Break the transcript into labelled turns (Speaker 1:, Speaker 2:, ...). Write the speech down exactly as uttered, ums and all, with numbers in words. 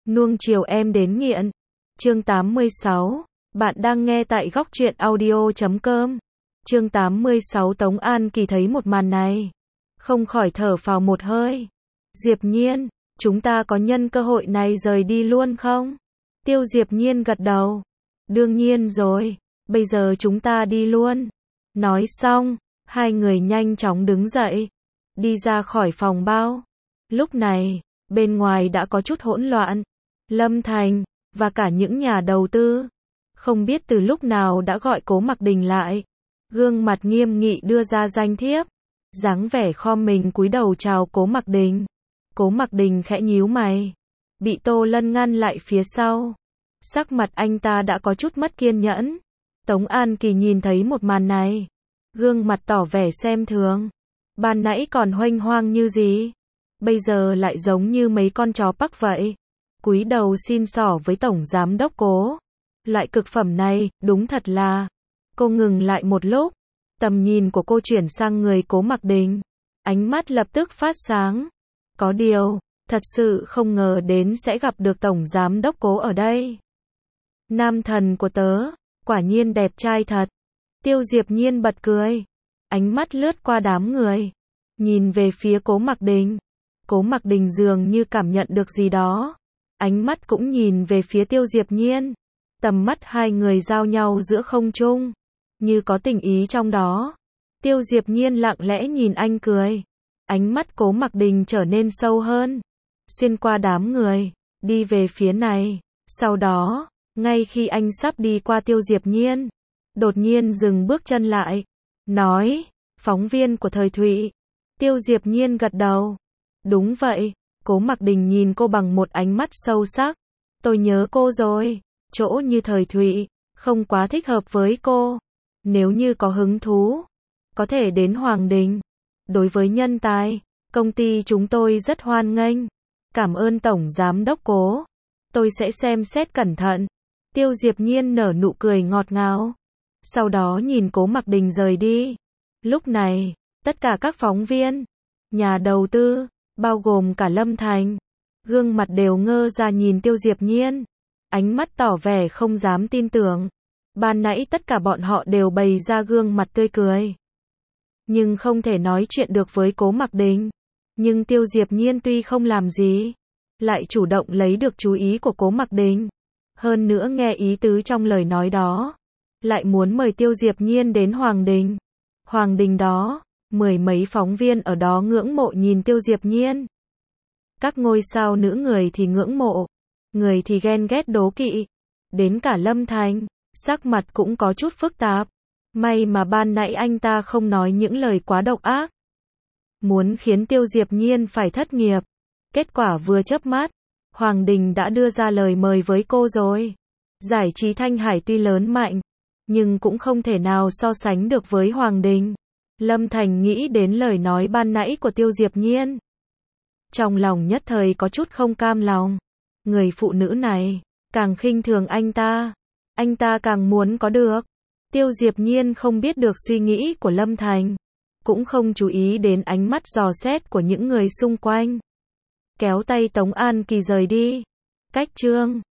Speaker 1: Nuông chiều em đến nghiện. Chương tám mươi sáu. Bạn đang nghe tại góc truyện audio chấm com. Chương tám mươi sáu. Tống An Kỳ thấy một màn này, không khỏi thở phào một hơi. Diệp Nhiên, chúng ta có nhân cơ hội này rời đi luôn không? Tiêu Diệp Nhiên gật đầu. Đương nhiên rồi, bây giờ chúng ta đi luôn. Nói xong, hai người nhanh chóng đứng dậy, đi ra khỏi phòng bao. Lúc này, bên ngoài đã có chút hỗn loạn. Lâm Thành, và cả những nhà đầu tư, không biết từ lúc nào đã gọi Cố Mặc Đình lại. Gương mặt nghiêm nghị đưa ra danh thiếp, dáng vẻ khom mình cúi đầu chào Cố Mặc Đình. Cố Mặc Đình khẽ nhíu mày, bị Tô Lân ngăn lại phía sau. Sắc mặt anh ta đã có chút mất kiên nhẫn. Tống An Kỳ nhìn thấy một màn này, gương mặt tỏ vẻ xem thường. Ban nãy còn huênh hoang như gì, bây giờ lại giống như mấy con chó Bắc vậy. Cúi đầu xin xỏ với tổng giám đốc Cố. Loại cực phẩm này, đúng thật là. Cô ngừng lại một lúc, tầm nhìn của cô chuyển sang người Cố Mặc Đình. Ánh mắt lập tức phát sáng. Có điều, thật sự không ngờ đến sẽ gặp được tổng giám đốc Cố ở đây. Nam thần của tớ, quả nhiên đẹp trai thật. Tiêu Diệp Nhiên bật cười, ánh mắt lướt qua đám người, nhìn về phía Cố Mặc Đình. Cố Mặc Đình dường như cảm nhận được gì đó, ánh mắt cũng nhìn về phía Tiêu Diệp Nhiên. Tầm mắt hai người giao nhau giữa không trung, như có tình ý trong đó. Tiêu Diệp Nhiên lặng lẽ nhìn anh cười, ánh mắt Cố Mặc Đình trở nên sâu hơn, xuyên qua đám người, đi về phía này. Sau đó, ngay khi anh sắp đi qua Tiêu Diệp Nhiên, đột nhiên dừng bước chân lại, nói, phóng viên của Thời Thụy. Tiêu Diệp Nhiên gật đầu. Đúng vậy. Cố Mặc Đình nhìn cô bằng một ánh mắt sâu sắc. Tôi nhớ cô rồi, chỗ như Thời Thụy, không quá thích hợp với cô. Nếu như có hứng thú, có thể đến Hoàng Đình. Đối với nhân tài, công ty chúng tôi rất hoan nghênh. Cảm ơn Tổng Giám đốc Cố. Tôi sẽ xem xét cẩn thận. Tiêu Diệp Nhiên nở nụ cười ngọt ngào, sau đó nhìn Cố Mặc Đình rời đi. Lúc này, tất cả các phóng viên, nhà đầu tư, bao gồm cả Lâm Thành, gương mặt đều ngơ ra nhìn Tiêu Diệp Nhiên, ánh mắt tỏ vẻ không dám tin tưởng. Ban nãy tất cả bọn họ đều bày ra gương mặt tươi cười, nhưng không thể nói chuyện được với Cố Mặc Đình. Nhưng Tiêu Diệp Nhiên tuy không làm gì, lại chủ động lấy được chú ý của Cố Mặc Đình. Hơn nữa nghe ý tứ trong lời nói đó, lại muốn mời Tiêu Diệp Nhiên đến Hoàng Đình. Hoàng Đình đó, mười mấy phóng viên ở đó ngưỡng mộ nhìn Tiêu Diệp Nhiên. Các ngôi sao nữ người thì ngưỡng mộ, người thì ghen ghét đố kỵ. Đến cả Lâm Thành, sắc mặt cũng có chút phức tạp. May mà ban nãy anh ta không nói những lời quá độc ác, muốn khiến Tiêu Diệp Nhiên phải thất nghiệp. Kết quả vừa chớp mắt, Hoàng Đình đã đưa ra lời mời với cô rồi. Giải trí Thanh Hải tuy lớn mạnh, nhưng cũng không thể nào so sánh được với Hoàng Đình. Lâm Thành nghĩ đến lời nói ban nãy của Tiêu Diệp Nhiên, trong lòng nhất thời có chút không cam lòng. Người phụ nữ này, càng khinh thường anh ta, anh ta càng muốn có được. Tiêu Diệp Nhiên không biết được suy nghĩ của Lâm Thành, cũng không chú ý đến ánh mắt dò xét của những người xung quanh. Kéo tay Tống An Kỳ rời đi. Cách chương